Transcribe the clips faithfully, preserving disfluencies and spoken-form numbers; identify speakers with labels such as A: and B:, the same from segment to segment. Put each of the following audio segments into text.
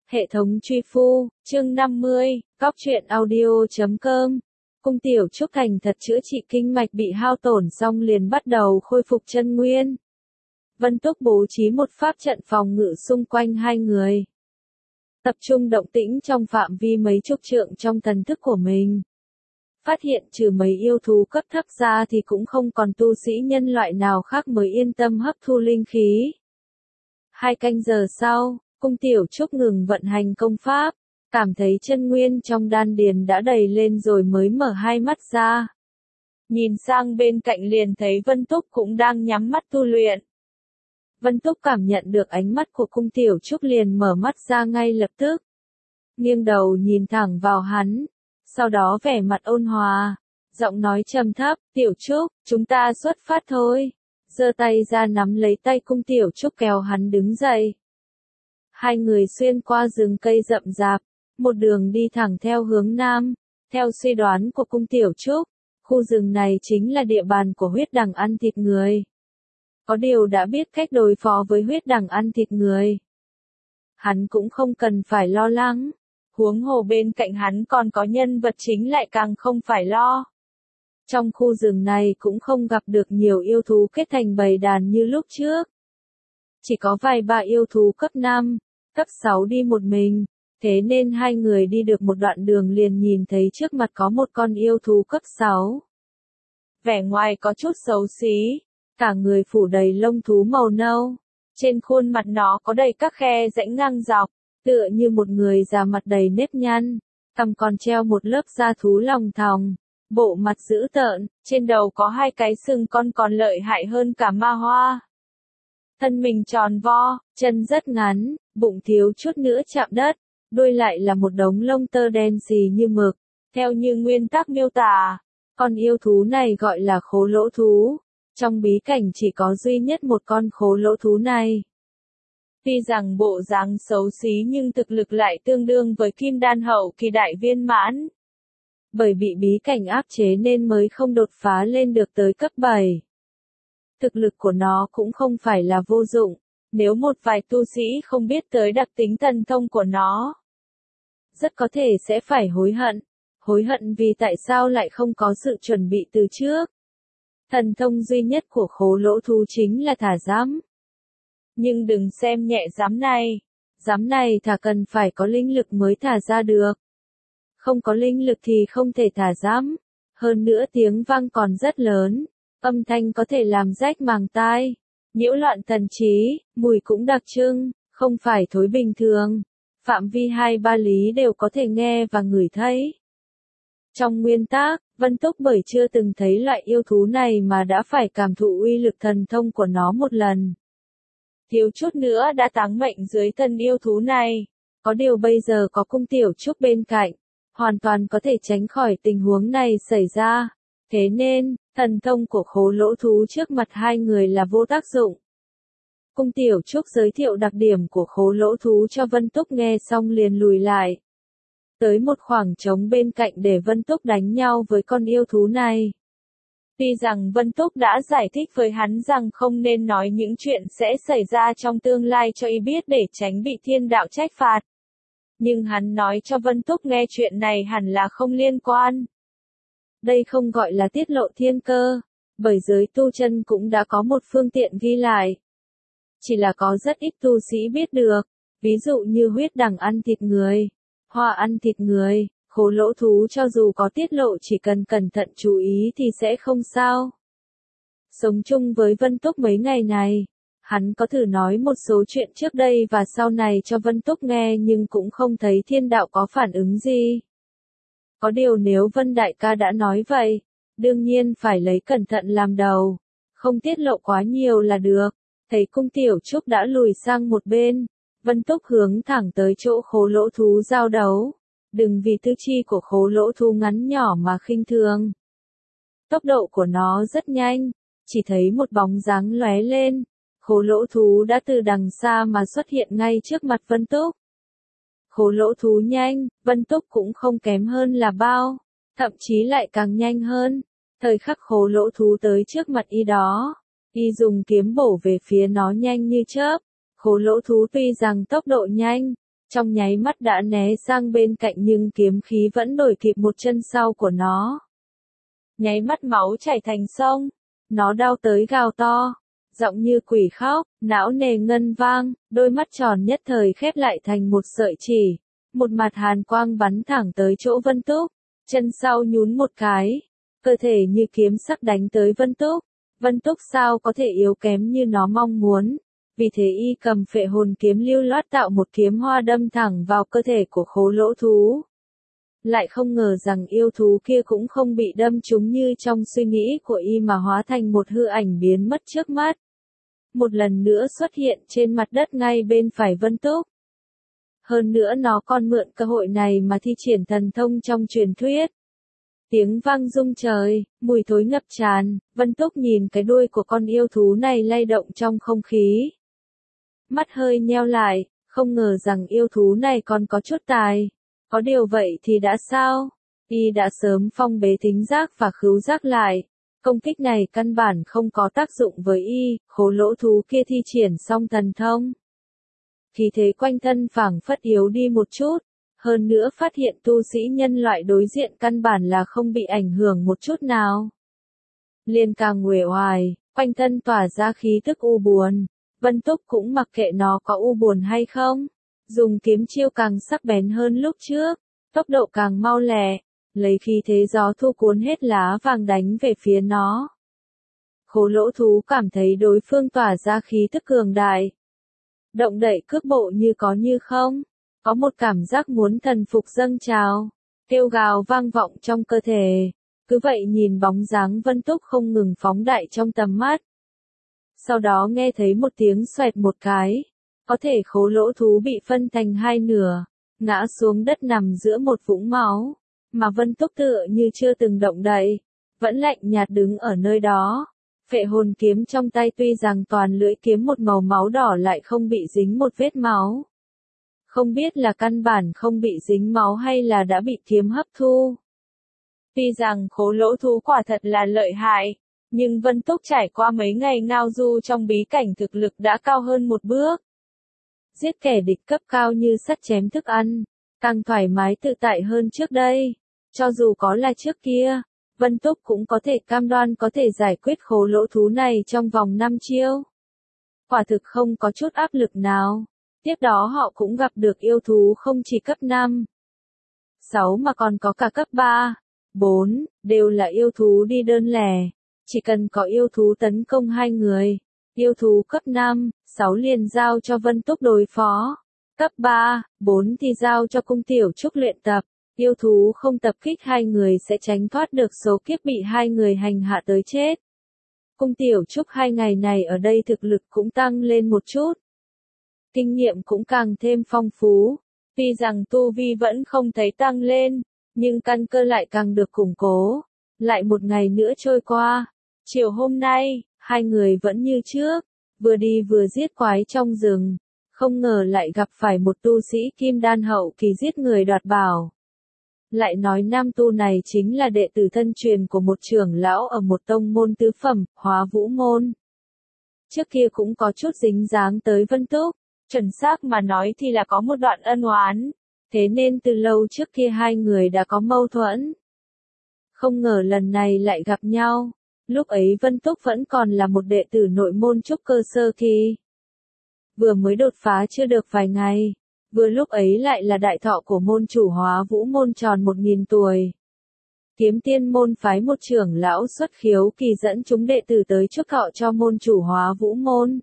A: Hệ thống truy phu, chương năm mươi, góc truyện audio chấm com. Cung Tiểu Trúc thành thật chữa trị kinh mạch bị hao tổn xong liền bắt đầu khôi phục chân nguyên. Vân Túc bố trí một pháp trận phòng ngự xung quanh hai người. Tập trung động tĩnh trong phạm vi mấy chục trượng trong thần thức của mình. Phát hiện trừ mấy yêu thú cấp thấp ra thì cũng không còn tu sĩ nhân loại nào khác mới yên tâm hấp thu linh khí. Hai canh giờ sau, Cung Tiểu Trúc ngừng vận hành công pháp, cảm thấy chân nguyên trong đan điền đã đầy lên rồi mới mở hai mắt ra. Nhìn sang bên cạnh liền thấy Vân Túc cũng đang nhắm mắt tu luyện. Vân Túc cảm nhận được ánh mắt của Cung Tiểu Trúc liền mở mắt ra ngay lập tức. Nghiêng đầu nhìn thẳng vào hắn, sau đó vẻ mặt ôn hòa, giọng nói trầm thấp, "Tiểu Trúc, chúng ta xuất phát thôi." Giơ tay ra nắm lấy tay Cung Tiểu Trúc kéo hắn đứng dậy. Hai người xuyên qua rừng cây rậm rạp, một đường đi thẳng theo hướng nam. Theo suy đoán của Cung Tiểu Trúc, khu rừng này chính là địa bàn của huyết đằng ăn thịt người. Có điều đã biết cách đối phó với huyết đằng ăn thịt người, hắn cũng không cần phải lo lắng. Huống hồ bên cạnh hắn còn có nhân vật chính lại càng không phải lo. Trong khu rừng này cũng không gặp được nhiều yêu thú kết thành bầy đàn như lúc trước. Chỉ có vài ba yêu thú cấp năm, cấp sáu đi một mình, thế nên hai người đi được một đoạn đường liền nhìn thấy trước mặt có một con yêu thú cấp sáu. Vẻ ngoài có chút xấu xí, cả người phủ đầy lông thú màu nâu, trên khuôn mặt nó có đầy các khe rãnh ngang dọc, tựa như một người già mặt đầy nếp nhăn, cằm còn treo một lớp da thú lòng thòng, bộ mặt dữ tợn, trên đầu có hai cái sừng con còn lợi hại hơn cả ma hoa. Thân mình tròn vo, chân rất ngắn, bụng thiếu chút nữa chạm đất, đuôi lại là một đống lông tơ đen xì như mực. Theo như nguyên tắc miêu tả, con yêu thú này gọi là khố lỗ thú. Trong bí cảnh chỉ có duy nhất một con khố lỗ thú này. Tuy rằng bộ dáng xấu xí nhưng thực lực lại tương đương với kim đan hậu kỳ đại viên mãn. Bởi bị bí cảnh áp chế nên mới không đột phá lên được tới cấp bảy. Thực lực của nó cũng không phải là vô dụng, nếu một vài tu sĩ không biết tới đặc tính thần thông của nó, rất có thể sẽ phải hối hận. Hối hận vì tại sao lại không có sự chuẩn bị từ trước. Thần thông duy nhất của khố lỗ thú chính là thả giám. Nhưng đừng xem nhẹ giám này. Giám này thả cần phải có linh lực mới thả ra được. Không có linh lực thì không thể thả giám. Hơn nữa tiếng vang còn rất lớn. Âm thanh có thể làm rách màng tai, nhiễu loạn thần trí, mùi cũng đặc trưng, không phải thối bình thường. Phạm vi hai ba lý đều có thể nghe và ngửi thấy. Trong nguyên tắc, Vân Túc bởi chưa từng thấy loại yêu thú này mà đã phải cảm thụ uy lực thần thông của nó một lần. Thiếu chút nữa đã táng mệnh dưới thân yêu thú này. Có điều bây giờ có Cung Tiểu Trúc bên cạnh, hoàn toàn có thể tránh khỏi tình huống này xảy ra. Thế nên, thần thông của khố lỗ thú trước mặt hai người là vô tác dụng. Cung Tiểu Trúc giới thiệu đặc điểm của khố lỗ thú cho Vân Túc nghe xong liền lùi lại. Tới một khoảng trống bên cạnh để Vân Túc đánh nhau với con yêu thú này. Tuy rằng Vân Túc đã giải thích với hắn rằng không nên nói những chuyện sẽ xảy ra trong tương lai cho y biết để tránh bị thiên đạo trách phạt. Nhưng hắn nói cho Vân Túc nghe chuyện này hẳn là không liên quan. Đây không gọi là tiết lộ thiên cơ, bởi giới tu chân cũng đã có một phương tiện ghi lại. Chỉ là có rất ít tu sĩ biết được, ví dụ như huyết đằng ăn thịt người, hoa ăn thịt người, khố lỗ thú cho dù có tiết lộ chỉ cần cẩn thận chú ý thì sẽ không sao. Sống chung với Vân Túc mấy ngày này, hắn có thử nói một số chuyện trước đây và sau này cho Vân Túc nghe nhưng cũng không thấy thiên đạo có phản ứng gì. Có điều nếu Vân Đại ca đã nói vậy, đương nhiên phải lấy cẩn thận làm đầu, không tiết lộ quá nhiều là được. Thấy Cung Tiểu Trúc đã lùi sang một bên, Vân Túc hướng thẳng tới chỗ khố lỗ thú giao đấu. Đừng vì tứ chi của khố lỗ thú ngắn nhỏ mà khinh thường. Tốc độ của nó rất nhanh, chỉ thấy một bóng dáng lóe lên, khố lỗ thú đã từ đằng xa mà xuất hiện ngay trước mặt Vân Túc. Khố lỗ thú nhanh, Vân Túc cũng không kém hơn là bao, thậm chí lại càng nhanh hơn. Thời khắc khố lỗ thú tới trước mặt y đó, y dùng kiếm bổ về phía nó nhanh như chớp. Khố lỗ thú tuy rằng tốc độ nhanh, trong nháy mắt đã né sang bên cạnh nhưng kiếm khí vẫn đuổi kịp một chân sau của nó. Nháy mắt máu chảy thành sông, nó đau tới gào to, giọng như quỷ khóc, não nề ngân vang, đôi mắt tròn nhất thời khép lại thành một sợi chỉ, một mặt hàn quang bắn thẳng tới chỗ Vân Túc, chân sau nhún một cái, cơ thể như kiếm sắc đánh tới Vân Túc. Vân Túc sao có thể yếu kém như nó mong muốn, vì thế y cầm phệ hồn kiếm lưu loát tạo một kiếm hoa đâm thẳng vào cơ thể của khố lỗ thú. Lại không ngờ rằng yêu thú kia cũng không bị đâm trúng như trong suy nghĩ của y mà hóa thành một hư ảnh biến mất trước mắt. Một lần nữa xuất hiện trên mặt đất ngay bên phải Vân Túc. Hơn nữa nó còn mượn cơ hội này mà thi triển thần thông trong truyền thuyết. Tiếng vang rung trời, mùi thối ngập tràn, Vân Túc nhìn cái đuôi của con yêu thú này lay động trong không khí. Mắt hơi nheo lại, không ngờ rằng yêu thú này còn có chút tài. Có điều vậy thì đã sao? Y đã sớm phong bế thính giác và khứu giác lại. Công kích này căn bản không có tác dụng với y, khố lỗ thú kia thi triển xong thần thông. Khí thế quanh thân phảng phất yếu đi một chút. Hơn nữa phát hiện tu sĩ nhân loại đối diện căn bản là không bị ảnh hưởng một chút nào. Liền càng uể oải, quanh thân tỏa ra khí tức u buồn. Vân Túc cũng mặc kệ nó có u buồn hay không. Dùng kiếm chiêu càng sắc bén hơn lúc trước, tốc độ càng mau lẹ, lấy khí thế gió thu cuốn hết lá vàng đánh về phía nó. Khố lỗ thú cảm thấy đối phương tỏa ra khí tức cường đại. Động đậy cước bộ như có như không. Có một cảm giác muốn thần phục dâng trào, kêu gào vang vọng trong cơ thể, cứ vậy nhìn bóng dáng Vân Túc không ngừng phóng đại trong tầm mắt. Sau đó nghe thấy một tiếng xoẹt một cái, có thể khố lỗ thú bị phân thành hai nửa, ngã xuống đất nằm giữa một vũng máu, mà Vân Túc tựa như chưa từng động đậy, vẫn lạnh nhạt đứng ở nơi đó. Phệ hồn kiếm trong tay tuy rằng toàn lưỡi kiếm một màu máu đỏ lại không bị dính một vết máu. Không biết là căn bản không bị dính máu hay là đã bị kiếm hấp thu. Tuy rằng khố lỗ thú quả thật là lợi hại, nhưng Vân Túc trải qua mấy ngày ngao du trong bí cảnh thực lực đã cao hơn một bước. Giết kẻ địch cấp cao như sắt chém thức ăn, càng thoải mái tự tại hơn trước đây. Cho dù có là trước kia, Vân Túc cũng có thể cam đoan có thể giải quyết khố lỗ thú này trong vòng năm chiêu. Quả thực không có chút áp lực nào. Tiếp đó họ cũng gặp được yêu thú không chỉ cấp năm, sáu mà còn có cả cấp ba, bốn, đều là yêu thú đi đơn lẻ. Chỉ cần có yêu thú tấn công hai người, yêu thú cấp năm, sáu liền giao cho Vân Túc đối phó. Cấp ba, bốn thì giao cho cung tiểu trúc luyện tập. Yêu thú không tập kích hai người sẽ tránh thoát được số kiếp bị hai người hành hạ tới chết. Cung tiểu trúc hai ngày này ở đây thực lực cũng tăng lên một chút. Kinh nghiệm cũng càng thêm phong phú, tuy rằng tu vi vẫn không thấy tăng lên, nhưng căn cơ lại càng được củng cố. Lại một ngày nữa trôi qua, chiều hôm nay, hai người vẫn như trước, vừa đi vừa giết quái trong rừng, không ngờ lại gặp phải một tu sĩ kim đan hậu kỳ giết người đoạt bảo. Lại nói nam tu này chính là đệ tử thân truyền của một trưởng lão ở một tông môn tứ phẩm, Hóa Vũ môn. Trước kia cũng có chút dính dáng tới Vân Túc. Chuẩn xác mà nói thì là có một đoạn ân oán, thế nên từ lâu trước kia hai người đã có mâu thuẫn. Không ngờ lần này lại gặp nhau, lúc ấy Vân Túc vẫn còn là một đệ tử nội môn trúc cơ sơ kỳ. Vừa mới đột phá chưa được vài ngày, vừa lúc ấy lại là đại thọ của môn chủ Hóa Vũ môn tròn một nghìn tuổi. Kiếm Tiên môn phái một trưởng lão xuất khiếu kỳ dẫn chúng đệ tử tới chúc thọ cho môn chủ Hóa Vũ môn.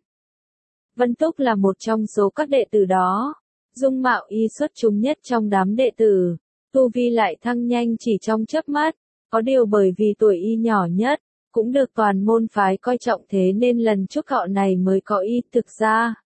A: Vân Túc là một trong số các đệ tử đó, dung mạo y xuất chúng nhất trong đám đệ tử, tu vi lại thăng nhanh chỉ trong chớp mắt, có điều bởi vì tuổi y nhỏ nhất, cũng được toàn môn phái coi trọng thế nên lần chúc thọ này mới có y thực ra.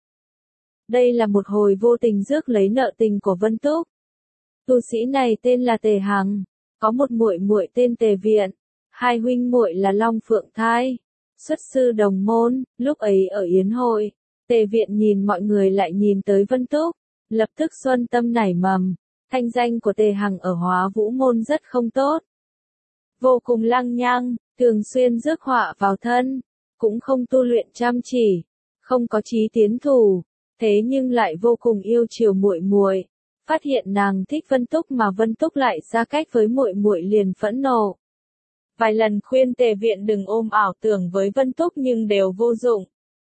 A: Đây là một hồi vô tình rước lấy nợ tình của Vân Túc. Tu sĩ này tên là Tề Hằng, có một muội muội tên Tề Viện, hai huynh muội là Long Phượng Thai, xuất sư đồng môn, lúc ấy ở yến hội. Tề Viện nhìn mọi người lại nhìn tới Vân Túc, lập tức xuân tâm nảy mầm, thanh danh của Tề Hằng ở Hóa Vũ môn rất không tốt. Vô cùng lăng nhăng, thường xuyên rước họa vào thân, cũng không tu luyện chăm chỉ, không có chí tiến thủ, thế nhưng lại vô cùng yêu chiều muội muội. Phát hiện nàng thích Vân Túc mà Vân Túc lại xa cách với muội muội liền phẫn nộ. Vài lần khuyên Tề Viện đừng ôm ảo tưởng với Vân Túc nhưng đều vô dụng.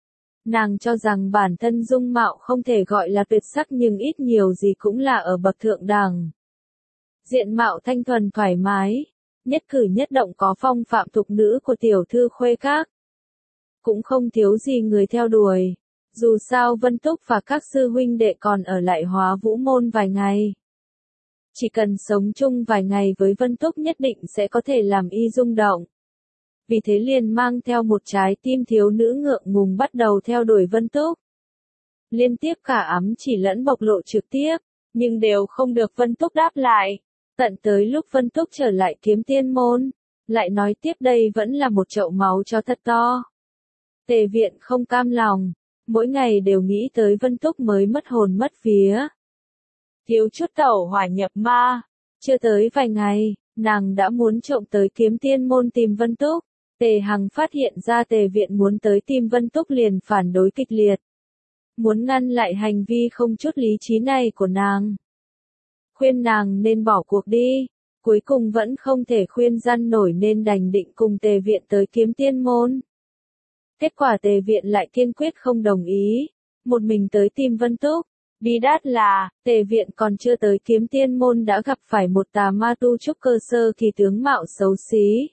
A: Nàng cho rằng bản thân dung mạo không thể gọi là tuyệt sắc nhưng ít nhiều gì cũng là ở bậc thượng đẳng. Diện mạo thanh thuần thoải mái, nhất cử nhất động có phong phạm thục nữ của tiểu thư khuê các. Cũng không thiếu gì người theo đuổi. Dù sao Vân Túc và các sư huynh đệ còn ở lại Hóa Vũ Môn vài ngày. Chỉ cần sống chung vài ngày với Vân Túc nhất định sẽ có thể làm y rung động. Vì thế liền mang theo một trái tim thiếu nữ ngượng ngùng bắt đầu theo đuổi Vân Túc. Liên tiếp cả ám chỉ lẫn bộc lộ trực tiếp, nhưng đều không được Vân Túc đáp lại. Tận tới lúc Vân Túc trở lại Kiếm Tiên Môn, lại nói tiếp đây vẫn là một chậu máu cho thật to. Tề Viện không cam lòng, mỗi ngày đều nghĩ tới Vân Túc mới mất hồn mất vía. Thiếu chút tẩu hỏa nhập ma, chưa tới vài ngày, nàng đã muốn trộm tới Kiếm Tiên Môn tìm Vân Túc. Tề Hằng phát hiện ra Tề Viện muốn tới tìm Vân Túc liền phản đối kịch liệt. Muốn ngăn lại hành vi không chút lý trí này của nàng. Khuyên nàng nên bỏ cuộc đi, cuối cùng vẫn không thể khuyên răn nổi nên đành định cùng Tề Viện tới Kiếm Tiên Môn. Kết quả Tề Viện lại kiên quyết không đồng ý, một mình tới tìm Vân Túc. Bí đát là, Tề Viện còn chưa tới Kiếm Tiên Môn đã gặp phải một tà ma tu trúc cơ sơ kỳ tướng mạo xấu xí.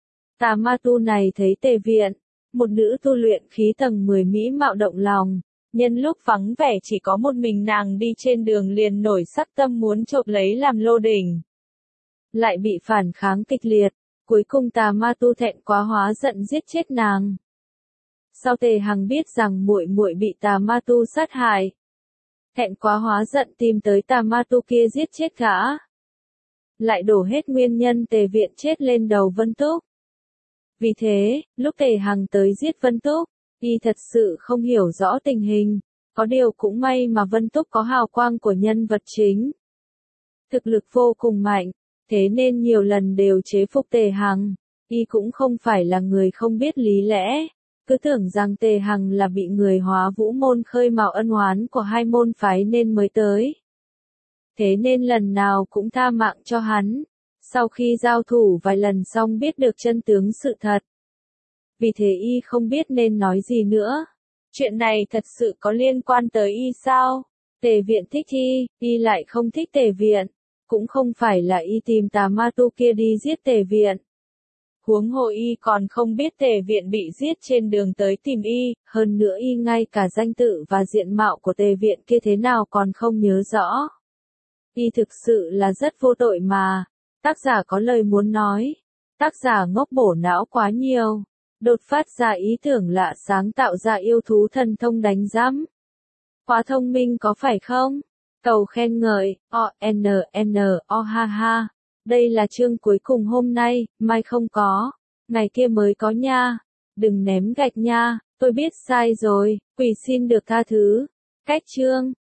A: Tà ma tu này thấy Tề Viện, một nữ tu luyện khí tầng mười mỹ mạo động lòng, nhân lúc vắng vẻ chỉ có một mình nàng đi trên đường liền nổi sắc tâm muốn trộm lấy làm lô đỉnh. Lại bị phản kháng kịch liệt, cuối cùng tà ma tu thẹn quá hóa giận giết chết nàng. Sau Tề Hằng biết rằng muội muội bị tà ma tu sát hại, thẹn quá hóa giận tìm tới tà ma tu kia giết chết gã. Lại đổ hết nguyên nhân Tề Viện chết lên đầu Vân Túc. Vì thế, lúc Tề Hằng tới giết Vân Túc, y thật sự không hiểu rõ tình hình, có điều cũng may mà Vân Túc có hào quang của nhân vật chính. Thực lực vô cùng mạnh, thế nên nhiều lần đều chế phục Tề Hằng, y cũng không phải là người không biết lý lẽ, cứ tưởng rằng Tề Hằng là bị người Hóa Vũ Môn khơi mào ân oán của hai môn phái nên mới tới. Thế nên lần nào cũng tha mạng cho hắn. Sau khi giao thủ vài lần xong biết được chân tướng sự thật. Vì thế y không biết nên nói gì nữa. Chuyện này thật sự có liên quan tới y sao? Tề Viện thích y, y lại không thích Tề Viện. Cũng không phải là y tìm tà ma tu kia đi giết Tề Viện. Huống hồ y còn không biết Tề Viện bị giết trên đường tới tìm y, hơn nữa y ngay cả danh tự và diện mạo của Tề Viện kia thế nào còn không nhớ rõ. Y thực sự là rất vô tội mà. Tác giả có lời muốn nói. Tác giả ngốc bổ não quá nhiều. Đột phát ra ý tưởng lạ sáng tạo ra yêu thú thần thông đánh giám. Quá thông minh có phải không? Cầu khen ngợi, o n n o ha ha. Đây là chương cuối cùng hôm nay, mai không có. Ngày kia mới có nha. Đừng ném gạch nha, tôi biết sai rồi, quỳ xin được tha thứ. Cách chương.